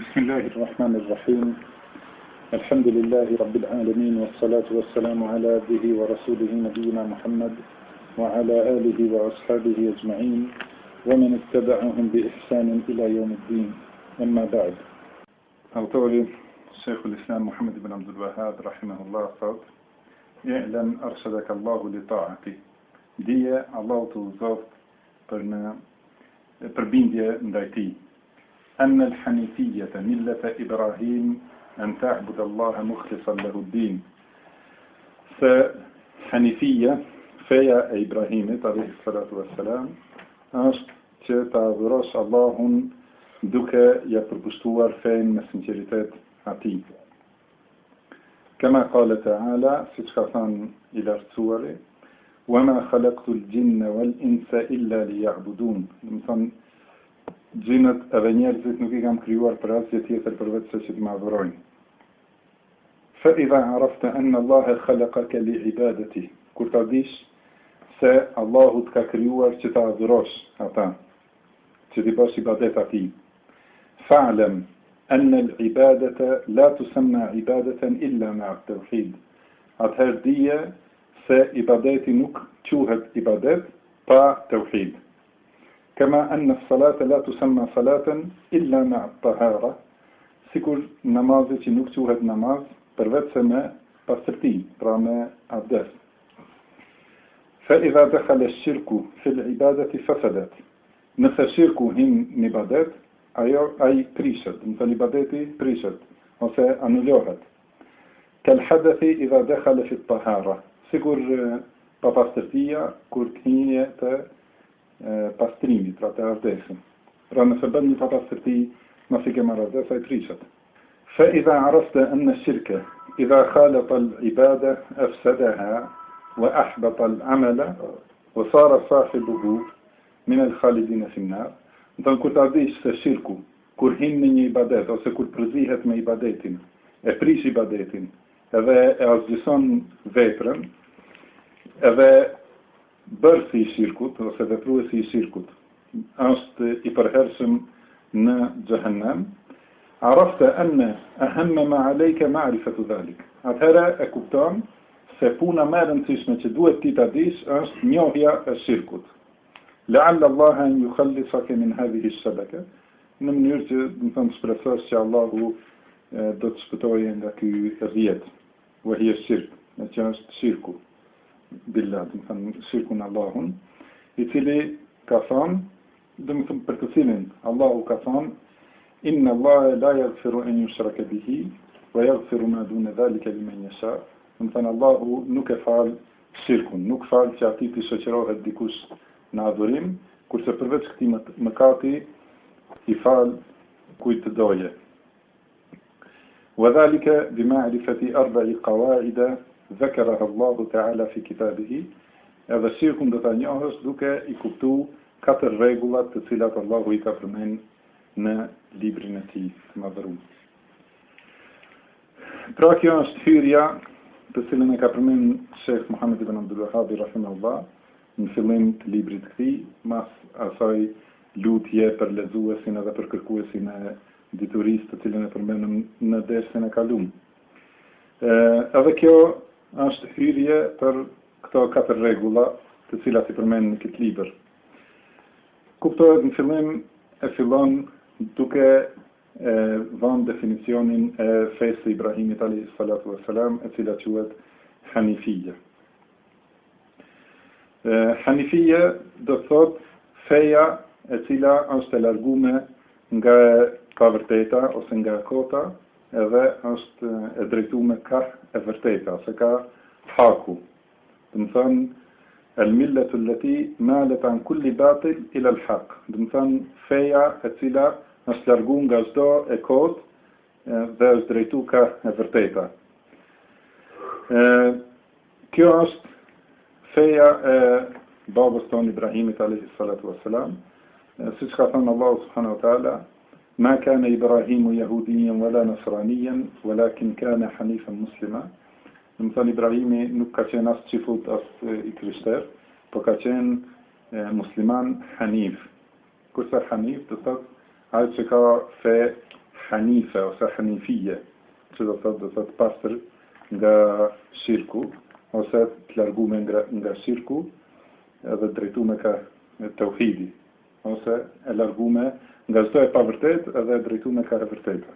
بسم الله الرحمن الرحيم. الحمد لله رب العالمين، والصلاة والسلام على عبده ورسوله نبينا محمد وعلى آله وأصحابه أجمعين ومن اتبعهم بإحسان إلى يوم الدين. أما بعد. أوتوري الشيخ الإسلام محمد بن عبد الوهاب رحمه الله قال: اعلم أرشدك الله لطاعته. دي الله توزوف بربيندية ndajti. أن الحنيفية ملة إبراهيم أن تعبد الله مخلصا له الدين. فحنيفية فيا إبراهيم عليه الصلاة والسلام أشت تعذرش الله دوكا يبربشتوار فين مسنجريتات عتيب. كما قال تعالى ستخفان إلى السورة: وما خلقت الجن والإنس إلا ليعبدون. مثلا gjinët edhe njerëzit nuk I kam krijuar për asgjë tjetër përveç se që të më adhurojnë. فإذا عرفت أن الله خلقك لعبادته. Kur ta dish se Allahu të ka krijuar që ta adhurosh ata, që t'i bësh ibadet atij. فاعلم أن العبادة لا تسمى عبادة إلا مع التوحيد. Atëherë dije se ibadeti nuk quhet ibadet pa tauhid. كما أن الصلاة لا تسمى صلاة إلا مع الطهارة. sikur namazi që nuk quhet namaz përveç se me pastërti, pra me abdes. فإذا دخل الشرك في العبادة فسدت. Nëse shirku hin në ibadet, ai prishet, do të thonë ibadeti prishet ose anulohet. كالحدث إذا دخل في الطهارة. sikur pa pastërtia kur knihet pastrimit, pra të ardesin. Pra nëse bën një papastërti, nëse ke marrë ardes, ai prishet. فإذا عرفت أن الشرك إذا خالط العبادة أفسدها وأحبط العمل وصار صاحبه من الخالدين في النار. Në kur ta dish se shirku, kur hin në një ibadet, ose kur përzihet me ibadetin, e prish ibadetin, edhe e asgjëson veprën, edhe bërësi I shirkut, ose vepruesi I shirkut, është I përhershëm në Gjehennem, arafte enne ahemme ma alejke ma'rifetu dhalik. Atëherë e kupton se puna më e rëndësishme që duhet ti ta dish është njohja e shirkut. La'alla Allah an yukhallisake min hadhihi ash-shabaka. Në mënyrë që do të thonë shpresosh që Allahu do të shpëtojë nga ky rrjet. Wa hiya ash-shirk, që është shirku. Billah, do të thonë shirku në Allahun, I cili ka thonë, do të thonë për të cilin Allahu ka thonë: Inna Allah la yaghfiru an yushraka bihi wa yaghfiru ma duna dhalika liman yasha. Do të thonë Allahu nuk e fal shirkun, nuk fal që atij të shoqërohet dikush në adhurim, kurse përveç këtij mëkati I fal kujt të doje. Wa dhalika bi ma'rifati arba'i qawa'id ذكرها الله تعالى في كتابه. Edhe shirkun do ta njohësh duke I kuptuar 4 rregullat të cilat Allahu I ka përmend në librin e tij të madhëruar. Pra kjo është hyrja të cilën e ka përmend Sheikh Muhammad ibn Abdul Wahhab rahimahullah në fillim të librit të tij, mas asaj lutje për lexuesin edhe për kërkuesin e diturisë të cilën e përmendëm në dersin e kaluar. Edhe kjo është hyrje për këto 4 rregulla të cilat I përmend në këtë libër. Kuptohet në fillim e fillon duke dhënë definicionin e fesë së Ibrahimit alayhi salatu wassalam, e cila quhet Hanifia. Hanifia do të thotë feja e cila është e larguar nga pavërteta ose nga kota, edhe është e drejtuar ka e vërteta, ose ka haku. Do të thonë al-millatu allati malat an kulli batil ila al-haq. Do të thonë feja e cila është larguar nga çdo e kot dhe është drejtuar ka e vërteta. Kjo është feja e babës tonë Ibrahimit alayhi salatu wassalam, siç ka thënë Allahu subhanahu wa taala: ما كان إبراهيم يهوديا ولا نصرانيا ولكن كان حنيفا مسلما. Nëmëthën Ibrahimi nuk ka qenë asë qifut, asë I krishter, po ka qenë musliman hanif. Kurse hanif, të thotë, ai që ka fe hanife ose hanifije, që do të pastër nga shirku, ose të largume nga shirku, edhe drejtume ka tauhidi, ose e largume nga çdo e pavërtet edhe e drejtume ka e vërteta.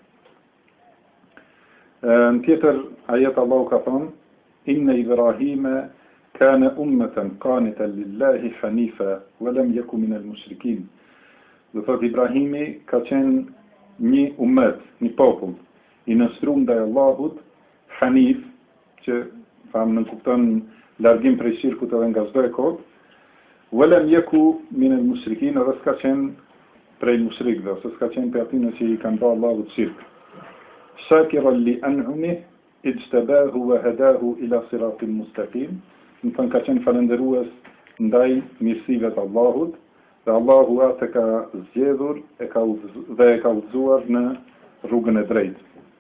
Në tjetër ajet Allahu ka thonë: Inna Ibrahime kana ummatan qanitan lillahi hanifa wa lam yaku min al-mushrikin. Do thot Ibrahimi ka qenë një ummet, një popull i nënshkruar ndaj Allahut, hanif, që thamë nënkupton largim prej shirkut edhe nga çdo e kot, wa lam yaku min al-mushrikin, edhe s'ka qenë prej mushrikëve, ose s'ka qenë prej atyre që i kanë bërë Allahut shirk. Shakiran li an'umih ijtabahu wa hadahu ila siratin mustaqim. Në thënë ka qenë falendërues ndaj mirësive të Allahut, dhe Allahu atë ka zgjedhur dhe e ka udhëzuar në rrugën e drejtë.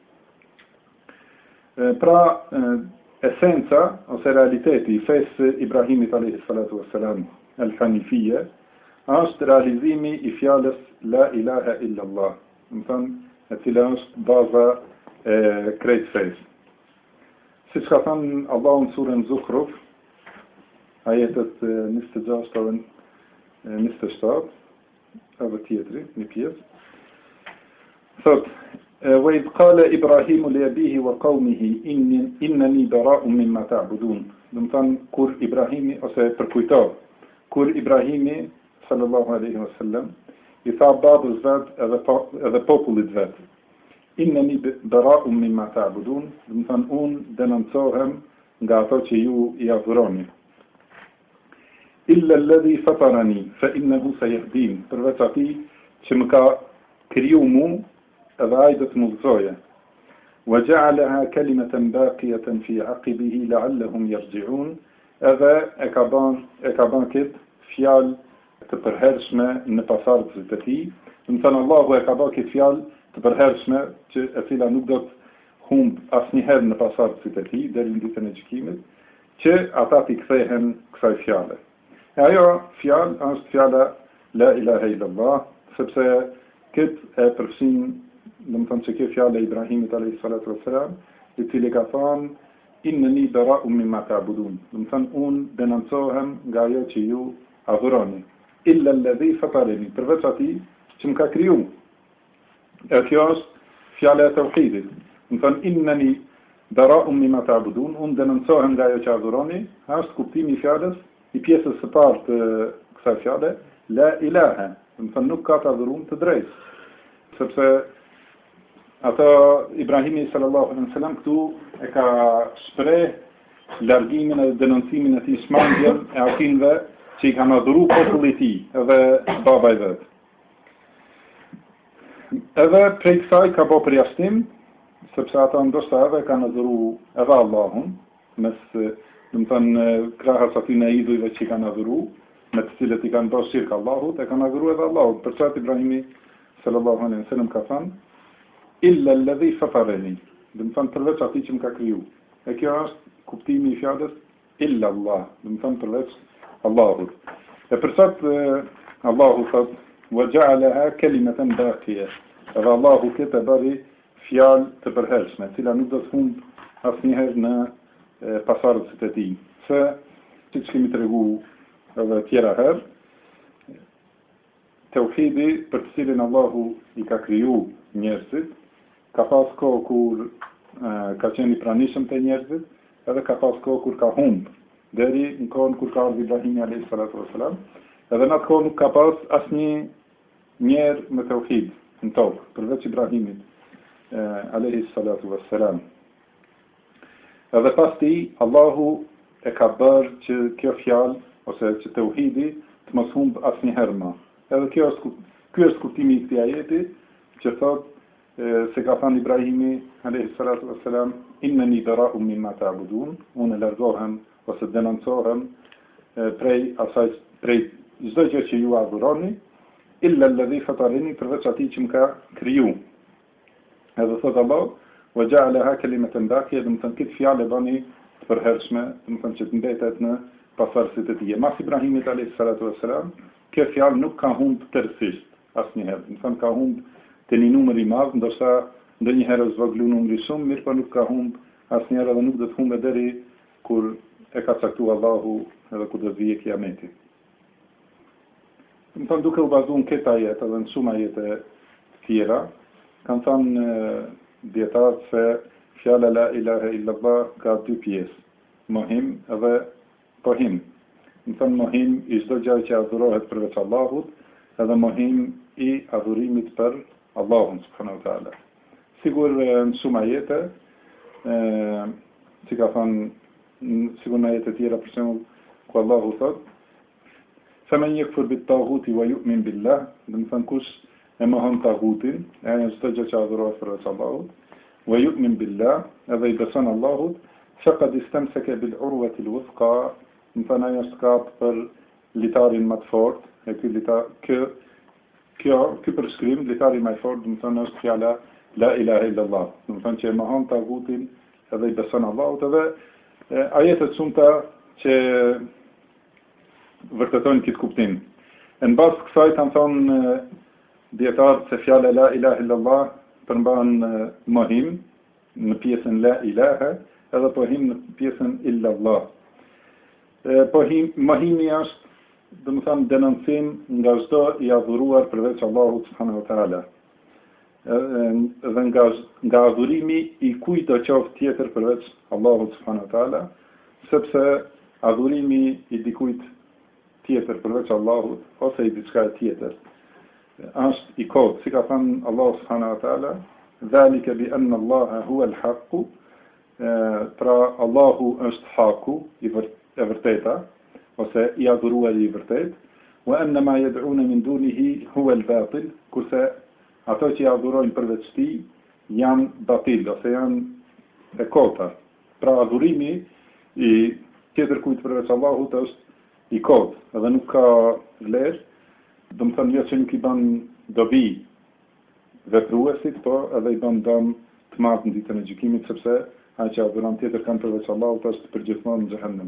Pra, esenca ose realiteti i fesë Ibrahimit alayhi salatu wassalam al-hanifije është realizimi i fjalës la ilaha illa Allah, do të thënë e cila është baza e krejt fesë. Siç ka thënë Allahu në surën Zukhruf, ajetet 26 dhe 27, edhe tjetri, një pjesë. Thot: وَإِذْ قَالَ إِبْرَاهِيمُ لِأَبِيهِ وَقَوْمِهِ إِنَّنِي بَرَاءٌ مِّمَّا تَعْبُدُونَ. Do të thënë kur Ibrahimi, ose përkujto, kur Ibrahimi sallallahu alaihi wasallam i tha babës vet edhe popullit vet: Inneni bara'un mimma ta'budun, do të thënë unë denoncohem nga ato që ju i adhuroni. Illa alladhi fatarani fa innahu sayahdin, përveç atij që më ka kriju mu, edhe ai do të më udhëzoje. Wa ja'alaha kalimatan baqiyatan fi 'aqibihi la'allahum yarji'un, edhe e ka bën këtë fjalë të përhershme në pasardhësit e tij. Do të thënë Allahu e ka bën këtë fjalë të përhershme, që e cila nuk do të humb asnjëherë në pasardhësit e tij deri në ditën e gjykimit, që ata t'i kthehen kësaj fjale. E ajo fjalë është fjala la ilaha illallah, sepse këtë e përfshin, do të thonë që kjo fjalë e Ibrahimit alayhi salatu wassalam, i cili ka thënë inneni bara'un mimma ta'budun, do të thonë unë denoncohem nga ajo që ju adhuroni. Illa alladhi fatarani, përveç atij që më ka kriju. E kjo është fjala e tauhidit. Do të thonë inneni bara'un mimma ta'budun, unë denoncohem nga ajo që adhuroni, është kuptimi i fjalës i pjesës së parë të kësaj fjale, la ilaha, do të thonë nuk ka të adhuruar të drejtë. Sepse ato Ibrahimi sallallahu alaihi wasallam këtu e ka shpreh largimin e denoncimin e tij smangjen e atinve që i kanë adhuru populli i tij, edhe baba i vet. Edhe prej kësaj ka bërë përjashtim, sepse ata ndoshta edhe kanë adhuru edhe Allahun, mes, do të thënë, krahas aty në idhujve që i kanë adhuru, me të cilët i kanë bërë shirk Allahut, e kanë adhuru edhe Allahut. Për çfarë Ibrahimi sallallahu alaihi wasallam ka thënë illa alladhi fatarani, do të thënë përveç atij që më ka kriju. E kjo është kuptimi i fjalës illa Allah, do të thënë përveç Allahut. E përçat Allahu thot wa ja'alaha kalimatan baqiya, edhe Allahu këtë e bëri fjalë të përhershme, cila nuk do të humb asnjëherë në pasardhësit e tij. Se siç kemi treguar edhe tjera herë, tauhidi për të cilin Allahu i ka kriju njerëzit, ka pas kohë kur ka qenë i pranishëm te njerëzit, edhe ka pas kohë kur ka humb, deri në kohën kur ka ardhur Ibrahimi alayhi salatu wassalam, edhe në atë kohë nuk ka pas asnjë njerë me tauhid në tokë, përveç Ibrahimit alayhi salatu wassalam. Edhe pas ti, Allahu e ka bërë që kjo fjalë, ose që tauhidi, të mos humb asnjëherë më. Edhe ky është kuptimi i këtij ajeti, që thotë se ka thënë Ibrahimi alayhi salatu wassalam, inneni bara'un mimma ta'budun, unë largohem ose denoncohem prej çdo gjë që ju adhuroni, illa alladhi fatarani, përveç atij që më ka kriju. Edhe thotë Allah, wa ja'alaha kalimatan baqiya, do të thënë këtë fjalë e bani të përhershme, do të thënë që të mbetet në pasardhësit e tij. Mas Ibrahimit alayhi salatu wassalam, kjo fjalë nuk ka humb tërësisht asnjëherë, do të thënë ka humb të një numër i madh, ndërsa ndonjëherë zvoglu numri shumë, mirë po nuk ka humb asnjëherë dhe nuk do të humbë deri kur e ka caktuar Allahu edhe kur do të vijë kiameti. Më thonë duke u bazuar në këtë ajet edhe në shumë ajete tjera, kanë thënë dietarët se fjala la ilaha illallah ka dy pjesë, mohim edhe pohim. Më thonë mohim i çdo gjë që adhurohet përveç Allahut, edhe mohim i adhurimit për Allahun subhanahu wa taala. Sigur në shumë ajete, si ka thënë sigur në ajete tjera për shembull ku Allahu thotë فَمَنْ يَكْفُرْ بِالطَّاغُوتِ وَيُؤْمِنْ بِاللَّهِ, dhe më thënë kush e mohon tagutin, e ajo çdo gjë që adhurohet përveç Allahut, وَيُؤْمِنْ بِاللَّهِ, edhe i beson Allahut, فَقَدِ اسْتَمْسَكَ بِالْعُرْوَةِ الْوُثْقَى, më thënë ajo është kap për litarin më të fortë, e ky përshkrim, litari më i fortë, më thënë është fjala la ilaha illallah, më thënë që e mohon tagutin edhe i beson Allahut, edhe ajetet shumëta që vërtetojnë këtë kuptim. Në bazë të kësaj kanë thonë dietarët se fjala la ilaha illallah përmban mohim në pjesën la ilaha edhe pohim në pjesën illallah. Mohimi është, do të thonë, denoncim nga çdo i adhuruar përveç Allahut subhanahu wa taala. Dhe nga adhurimi i kujt do qoftë tjetër përveç Allahut subhanahu wa taala, sepse adhurimi i dikujt tjetër përveç Allahut ose i diçka tjetër është i kot, si ka thënë Allahu subhanahu wa taala, "Dhalika bi anna Allaha huwa al-haqq", pra Allahu është haku, e vërteta, ose i adhuruari i vërtet, "wa anna ma yad'una min dunihi huwa al-batil", kurse ato që i adhurojnë përveç tij janë batil, ose janë e kota. Pra adhurimi i tjetër kujt përveç Allahut është i kot, edhe nuk ka vlerë, do të thënë jo që nuk i bën dobi vepruesit, po edhe i bën dëm të madh në ditën e gjykimit, sepse ai që adhuron tjetër kanë përveç Allahut është përgjithmonë në xhehenem.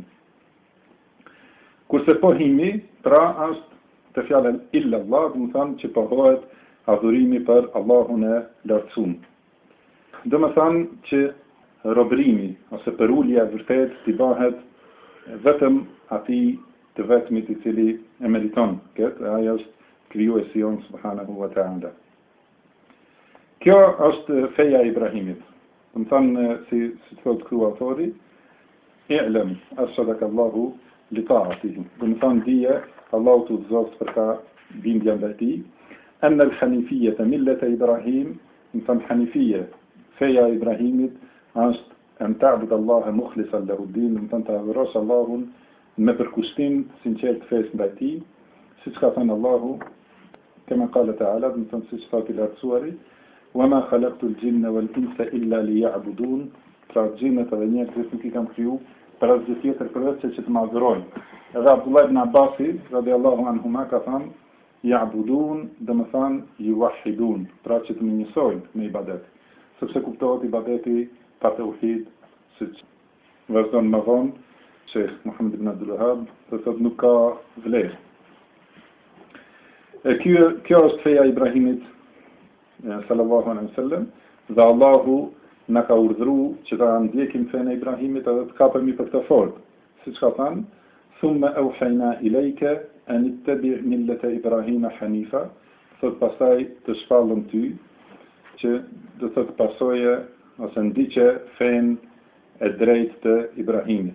Kurse pohimi, pra është të fjalën illallah, do të thënë që pohohet adhurimi për Allahun e lartësuar. Do të thënë që robrimi ose përulja e vërtet t'i bëhet vetëm atij të vetmit i cili e meriton këtë, ajo është krijuesi jon subhanahu wa ta'ala. Kjo është feja e Ibrahimit. Do të thonë si thotë ky autori, "I'lam arshadaka Allahu li ta'atihi", do të thonë dije Allahu të udhëzoft për ta bindja ndaj tij, "Anna al-hanifiyya millata Ibrahim", do të thonë hanifia, feja e Ibrahimit është an ta'bud Allaha mukhlishan lahu din, do të thonë të adhurosh Allahun me përkushtim sinqert fesë ndaj tij, siç ka thënë Allahu, kama qala ta'ala, do të thonë siç thotë i lartësuari, "Wa ma khalaqtu al-jinna wal-insa illa liya'budun", pra xhinët edhe njerëzit nuk i kam kriju për asgjë tjetër përveç se që të më adhurojnë. Edhe Abdullah ibn Abbasi radhiyallahu anhuma ka thënë ya'budun, do të thonë yuwahhidun, pra që të më njësojnë me ibadet, sepse kuptohet ibadeti pa tauhid, siç vazhdon më vonë Sheikh Muhammad ibn Abdul Wahhab, të thotë nuk ka vlerë. Kjo është feja e Ibrahimit sallallahu alaihi wasallam, dhe Allahu na ka urdhëruar që ta ndjekim fenë e Ibrahimit edhe të kapemi për këtë fort. Siç ka thënë, "Thumma awhayna ilayka an ittabi' millata Ibrahima hanifa", thot pastaj të shpallëm ty që do të pasoje ose ndiqe fenë e drejtë të Ibrahimit.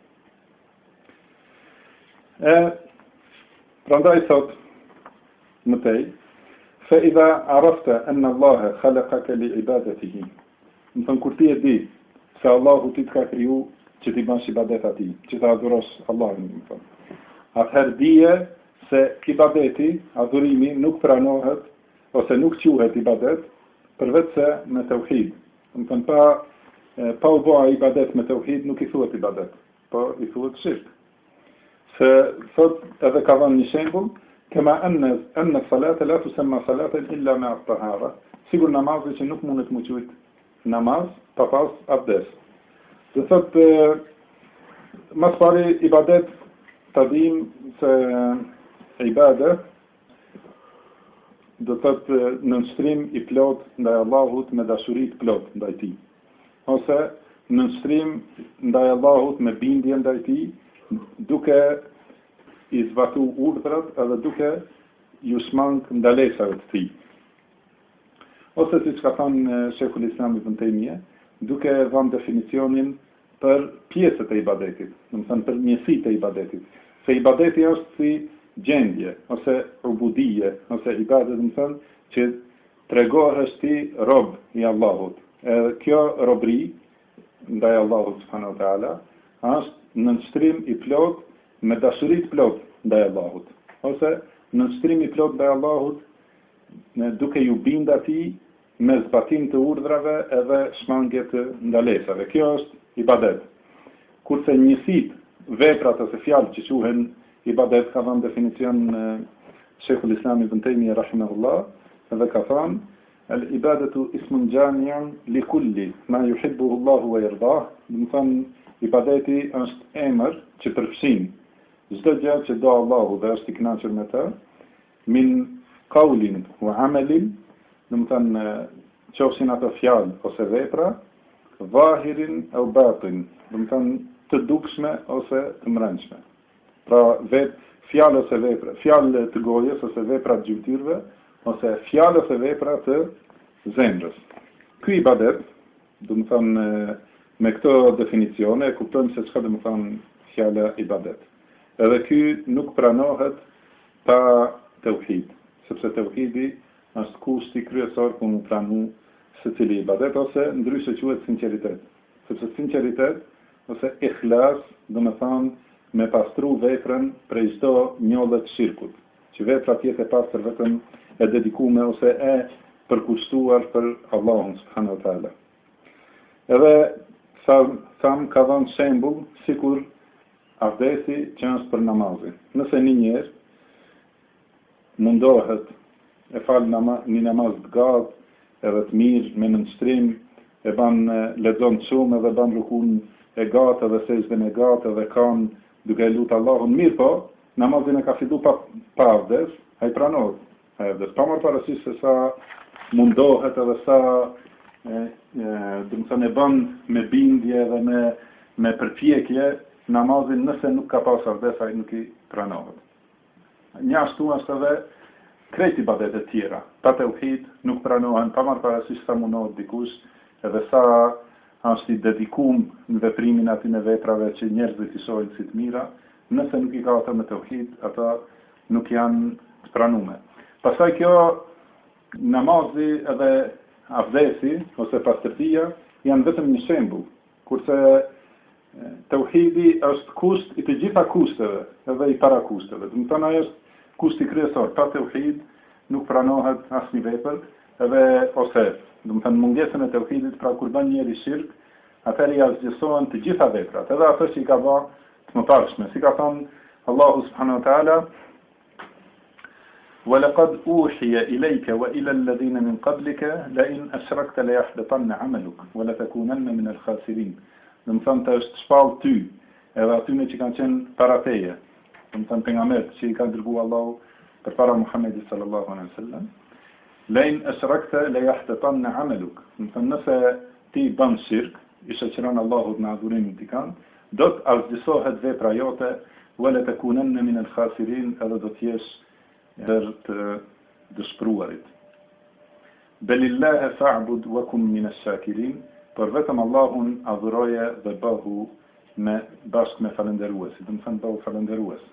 Prandaj thot mëtej, فإذا عرفت أن الله خلقك لعبادته, më thënë kur ti e di se Allahu ti të ka kriju që ti bash ibadet atij, që të adhurosh Allahun, më thënë, atëherë dije se ibadeti, adhurimi nuk pranohet ose nuk quhet ibadet përveç se me tauhid. Më thënë pa u bëa ibadet me tauhid nuk i thuhet ibadet, po i thuhet shirk. Se thot edhe ka dhënë një shembull, kema anna salata la tusamma salatan illa ma at-tahara, sigur namazi që nuk mundet më quhet namaz pa pas abdes. Do thot mas pari ibadet ta dim se ibadet do të thotë nënshkrim i plot ndaj Allahut me dashuri të plot ndaj tij. Ose nënshkrim ndaj Allahut me bindje ndaj tij, duke i zbatu urdhrat edhe duke ju shmang ndalesave të tij. Ose siç ka thënë Sheikhul Islam Ibn Taymija, duke dhënë definicionin për pjesët e ibadetit, do të thënë për njësitë e ibadetit. Se ibadeti është si gjendje, ose ubudije, ose ibadet, do të thënë që tregohesh ti rob i Allahut. Edhe kjo robri ndaj Allahut subhanahu wa taala është nënshtrim i plot me dashuri të plot ndaj Allahut, ose nënshtrim i plot ndaj Allahut duke ju bind atij me zbatim të urdhrave edhe shmangje të ndalesave. Kjo është ibadet. Kurse njësit, veprat ose fjalët që quhen ibadet, ka dhënë definicion Sheikhul Islam Ibn Taymija rahimahullah, edhe ka thënë al-ibadetu ismun jami'un li kulli ma yuhibbuhu Allahu wa yardah. Do të thënë ibadeti është emër që përfshin çdo gjë që do Allahu dhe është i kënaqur me të, min qaulin wa amalin, do të thënë qofshin ato fjalë ose vepra, zahirin au batin, do të thënë të dukshme ose të mbrëmshme. Pra fjalë ose vepra, fjalë të gojës ose vepra të gjymtyrëve, ose fjalë ose vepra të zemrës. Ky ibadet, do të thënë me këto definicione e kuptojmë se çka do të thënë fjala ibadet. Edhe ky nuk pranohet pa tauhid, sepse tauhidi është kushti kryesor për të pranuar secili ibadet, ose ndryshe quhet sinqeritet. Sepse sinqeritet ose ikhlas do të thonë me pastru veprën prej çdo njollë të shirkut, që vepra tjetë e pastër vetëm e dedikuar ose e përkushtuar për Allahun subhanahu wa taala. Edhe tham ka dhënë shembull sikur abdesti që është për namazin. Nëse një njerëz mundohet e fal një namaz të gatë, edhe të mirë, me nënshtrim, e ban lexon shumë edhe ban rukun e gatë edhe sejdën e gatë edhe kanë duke lutur Allahun mirë, po namazin e ka fitu pa abdes, ai pranohet. Ai abdes pa marrë parasysh se sa mundohet edhe sa do të thënë e bën me bindje edhe me përpjekje namazin, nëse nuk ka pas abdes, ai nuk i pranohet. Njashtu është edhe krejt ibadetet tjera, pa tauhid nuk pranohen, pa marrë parasysh sa mundohet dikush, edhe sa është i dedikuar në veprimin aty në veprave që njerëzit i shohin si të mira, nëse nuk i ka ata me tauhid, ata nuk janë të pranuar. Pastaj kjo namazi edhe abdesi ose pastërtia janë vetëm një shembull, kurse tauhidi është kusht i të gjitha kushteve, edhe i para kushteve. Do të thonë ajo është kushti kryesor. Pa tauhid nuk pranohet asnjë vepër, edhe ose, do të thënë mungesën e tauhidit, pra kur bën njëri shirk, atëherë ja zgjesohen të gjitha veprat, edhe ato që i ka bërë të mëparshme. Si ka thënë Allahu subhanahu wa taala: وَلَقَدْ أُوحِيَ إِلَيْكَ وَإِلَى الَّذِينَ مِنْ قَبْلِكَ لَئِنْ أَشْرَكْتَ لَيَحْبَطَنَّ عَمَلُكَ وَلَتَكُونَنَّ مِنَ الْخَاسِرِينَ. Do të thonë të është shpallë ty, edhe atyne që kanë qenë para teje, do të thonë pejgamberët që i ka dërguar Allahu përpara Muhamedit sallallahu alaihi wasallam. Lejn ashrakta la yahtatanna amaluk. Do të thonë nëse ti bën shirk, i shoqëron Allahut në adhurimin tikan, do të argësohet vepra jote, wala takunanna min al-khasirin, edhe do të jesh ndër të dëshpëruarit. Belillahi fa'bud wa kun min ash-shakirin. Por vetëm Allahun adhuroje dhe bëhu bashkë me falënderues, do të thënë bëhu falënderues.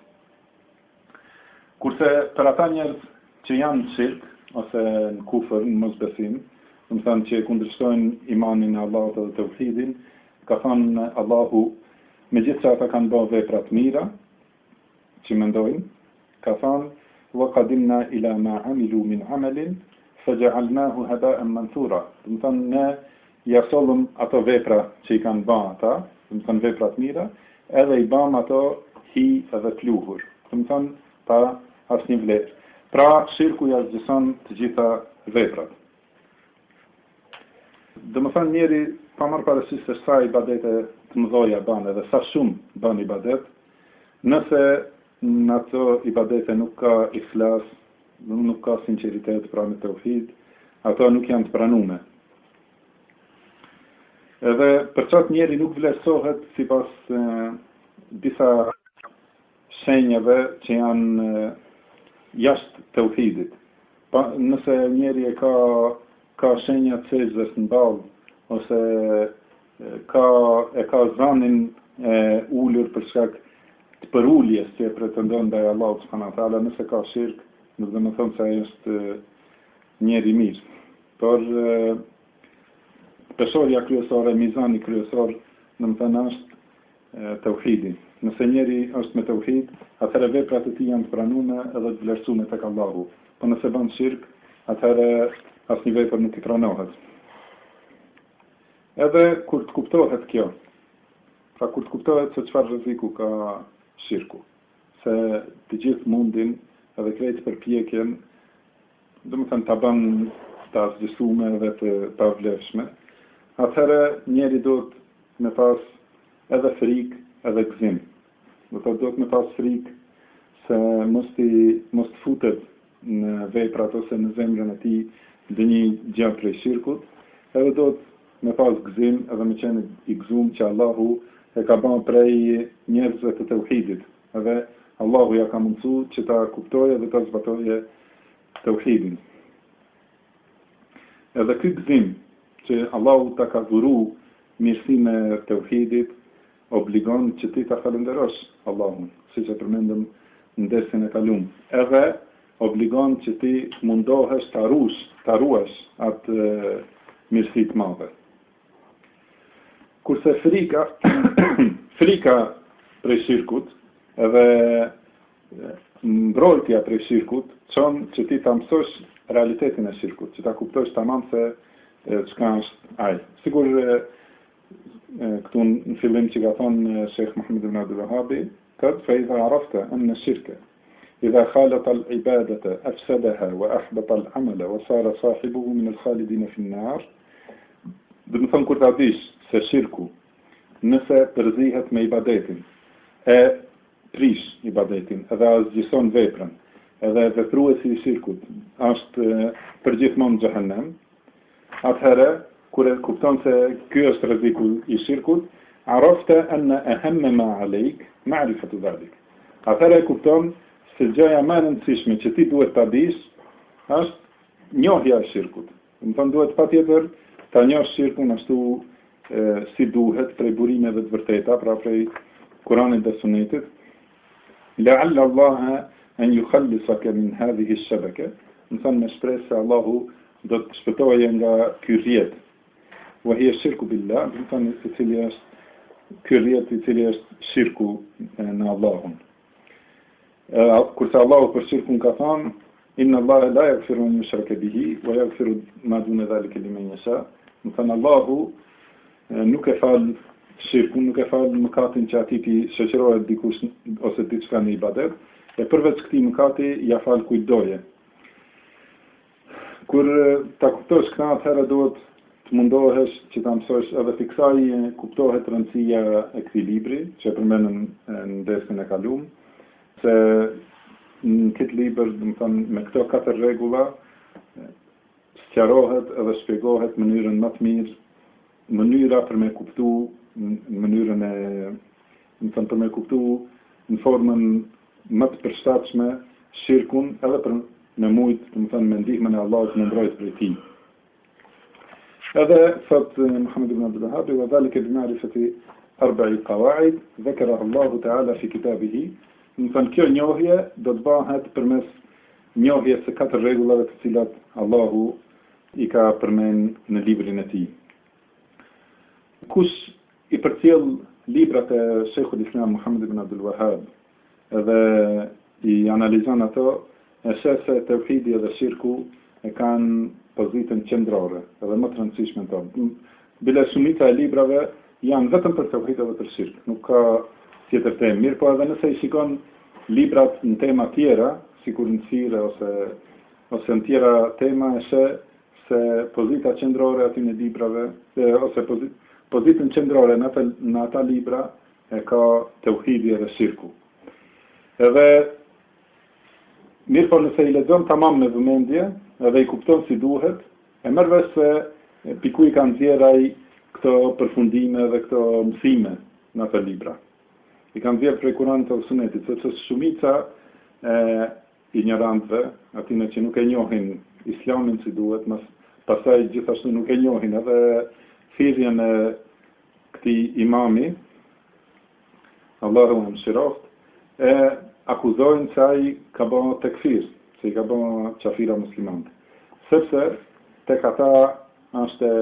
Kurse për ata njerëz që janë në shirk ose në kufër, në mosbesim, do të thënë që kundërshtojnë imanin e Allahut dhe tauhidin, ka thënë Allahu, megjithëse ata kanë bërë vepra të mira, që mendojnë, ka thënë: "Wa qadimna ila ma amilu min amalin faj'alnahu haba'an manthura." Do të thënë ne ja sollëm ato vepra që i kanë bërë ata, do të thënë vepra të mira, edhe i bëm ato hi edhe pluhur, do të thënë pa asnjë vlerë. Pra shirku ja zgjeson të gjitha veprat. Do të thënë njeri pa marrë parasysh se sa ibadete të mëdha bën edhe sa shumë bën ibadet, nëse në ato ibadete nuk ka ikhlas, nuk ka sinqeritet pra me tauhid, ato nuk janë të pranume. Edhe për çat njeri nuk vlerësohet sipas disa shenjave që janë jashtë tauhidit. Nëse njeri e ka shenja të sejdës në ballë ose ka zanin ulur për shkak të përuljes që pretendon ndaj Allahut subhanahu wa taala, nëse ka shirk, nuk do të thonë se ai është njeri mirë. Por pesoria kryesore, mizani kryesor, domethënë është tauhidi. Nëse njeri është me tauhid, atëherë veprat e tij janë të pranuara edhe të vlerësuara tek Allahu. Po nëse bën shirk, atëherë asnjë vepër nuk i pranohet. Edhe kur të kuptohet kjo, pra kur të kuptohet se çfarë rreziku ka shirku, se të gjithë mundin edhe krejt përpjekjen, domethënë ta bën të asgjësume dhe të pavlefshme, atëherë njeri duhet me pas edhe frikë edhe gëzim. Do të me pas frikë se mos të futet në veprat ose në zemrën e tij ndonjë gjë prej shirkut, edhe do të me pas gëzim edhe me qenë i gëzuar që Allahu e ka bën prej njerëzve të tauhidit, edhe Allahu ja ka mundsuar që ta kuptojë dhe ta zbatojë tauhidin. Edhe ky gëzim që Allahu ta ka dhuru mirësinë e tauhidit obligon që ti ta falenderosh Allahun, siç e përmendëm në dersin e kaluar. Edhe obligon që ti mundohesh ta ruash atë mirësi të madhe. Kurse frika prej shirkut, edhe mbrojtja prej shirkut, çon që ti ta mësosh realitetin e shirkut, që ta kuptosh tamam se çka është ai. Sigur këtu në fillim që ka thonë Sheikh Muhammad ibn Abdul Wahhab, kad fa idha arafta anna shirka idha khalata al-ibadata afsadaha wa ahbata al-amala wa sara sahibuhu min al-khalidin fi an-nar. Do të thonë kur ta dish se shirku nëse përzihet me ibadetin, e prish ibadetin, edhe asgjëson veprën, edhe vepruesi i shirkut është përgjithmonë në xhehenem, atëherë kur e kupton se ky është rreziku i shirkut, arafta anna ahamma ma alejk ma'rifatu dhalik. Atëherë e kupton se gjëja më e rëndësishme që ti duhet ta dish është njohja e shirkut. Do të thonë duhet patjetër ta njohësh shirkun ashtu si duhet prej burimeve të vërteta, pra prej Kuranit dhe Sunetit. La'alla Allah an yukhallisaka min hadhihi ash-shabaka. Do të thonë me shpresë se Allahu do të shpëtojë nga ky rrjet. Wa hiya shirku billah, do të thonë se cili është ky rrjet i cili është shirku në Allahun. Kurse Allahu për shirkun ka thënë inna Allah la yaghfiru an yushraka bihi wa yaghfiru ma duna dhalika liman yasha. Do të thonë Allahu nuk e fal shirkun, nuk e fal mëkatin që atij ti shoqërohet dikush ose diçka në ibadet, e përveç këtij mëkati ja fal kujt doje. Kur ta kuptosh këtë, atëherë duhet të mundohesh që ta mësosh edhe të kësaj kuptohet rëndësia e këtij libri, që e përmendëm në dersin e kaluar, se në këtë libër, do të thonë, me këto 4 rregulla sqarohet edhe shpjegohet mënyrën më të mirë, mënyra për me kuptu në mënyrën e, do të thonë, për me kuptu në formën më të përshtatshme shirkun, edhe për me mujt, do të thonë, me ndihmën e Allahut në mbrojtje prej tij. Edhe thot Muhammad ibn Abdul Wahhab, wa dhalika bi ma'rifati 4 qawaid dhakaraha Allahu ta'ala fi kitabihi. Do të thonë, kjo njohje do të bëhet përmes njohjes së 4 rregullave të cilat Allahu i ka përmend në librin e tij. Kush i përcjell librat e Sheikhul Islam Muhammad ibn Abdul Wahhab edhe i analizon ato, e sheh se tauhidi dhe shirku e kanë pozitën qendrore, edhe më të rëndësishme tonë. Bile shumica e librave janë vetëm për tauhid dhe për shirk, nuk ka tjetër temë. Mirë, po edhe nëse i shikon librat në tema tjera, sikur në sire ose në tjera tema, e sheh se pozita qendrore aty në librave, ose pozitën qendrore në ata libra e ka tauhidi dhe shirku. Edhe Mirë po nëse I lexon tamam me vëmendje edhe I kupton si duhet, e merr vesh se piku I kanë nxjerr ai këto përfundime dhe këto mësime në ato libra. I kanë nxjerr prej Kuranit dhe Sunetit, sepse shumica e ignorantëve, atyre që nuk e njohin Islamin si duhet, pastaj gjithashtu nuk e njohin edhe thirrjen e këtij imami, Allahu më mëshiroft, e akuzojnë se ai ka bërë tekfir, se I ka bërë qafira muslimanët. Sepse tek ata është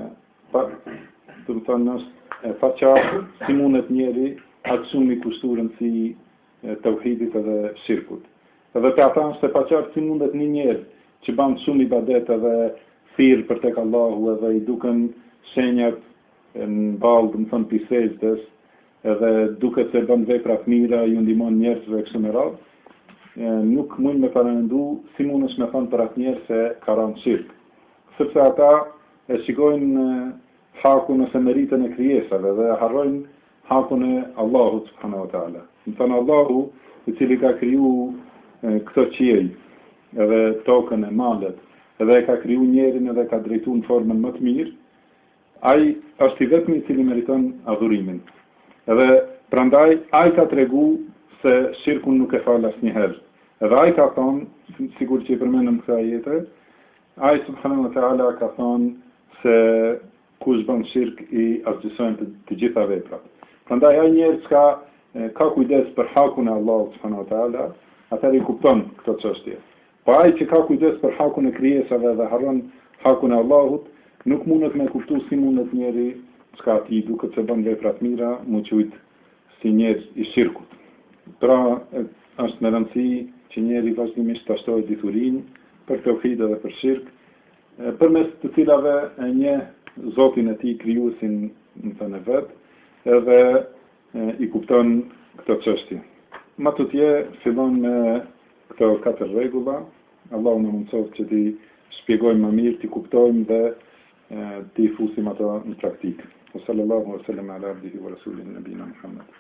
e faqartë si mundet njeri atë shumë I kushturën si tauhidit edhe shirkut. Edhe te ata është e faqartë si mundet një njerë që ban shumë ibadet edhe thirr për tek Allahu edhe I duken shenjat në ballë, do të thonë pisejdes, edhe duket se bën vepra të mira, Ju ndihmon njerëzve kështu me radhë, nuk mund me paramendu si mundesh me thonë për atë njerëz se ka rënë shirk. Sepse ata e shikojnë hakun ose meritën e krijesave dhe harrojnë hakun e Allahut subhanahu wa taala. Do të thonë Allahu, I cili ka kriju këto qiell, edhe tokën e malet, edhe ka kriju njerin edhe ka drejtu në formën më të mirë, ai është I vetmi I cili meriton adhurimin. Edhe prandaj ai ka tregu se shirkun nuk e fal asnjëherë. Edhe ai ka thonë, sikur që I përmendëm këtë ajete, ai subhanahu wa taala ka thonë se kush bën shirk I asgjësojnë të gjitha veprat. Prandaj ai njerëz ka kujdes për hakun e Allahut subhanahu wa taala, atëherë I kupton këtë çështje. Po ai që ka kujdes për hakun e krijesave dhe harron hakun e Allahut, nuk mundet me kuptu si mundet njeri s'ka ati duket se bën vepra të mira, mu qujt si njerëz I shirkut. Pra, është me rëndësi që njeri vazhdimisht të ashtojë diturinë për tauhid dhe për shirk, përmes të cilave e njeh Zotin e tij krijuesin në thënë e vet, edhe I kupton këtë çështje. Ma tutje fillon me këto 4 rregulla. Allahu na mundësoft që ti shpjegojmë më mirë, ti kuptojmë dhe ti fusim ato në praktikë. Sallallahu alaihi wa sallam ala abdihi wa rasulihi nabiyina Muhammad.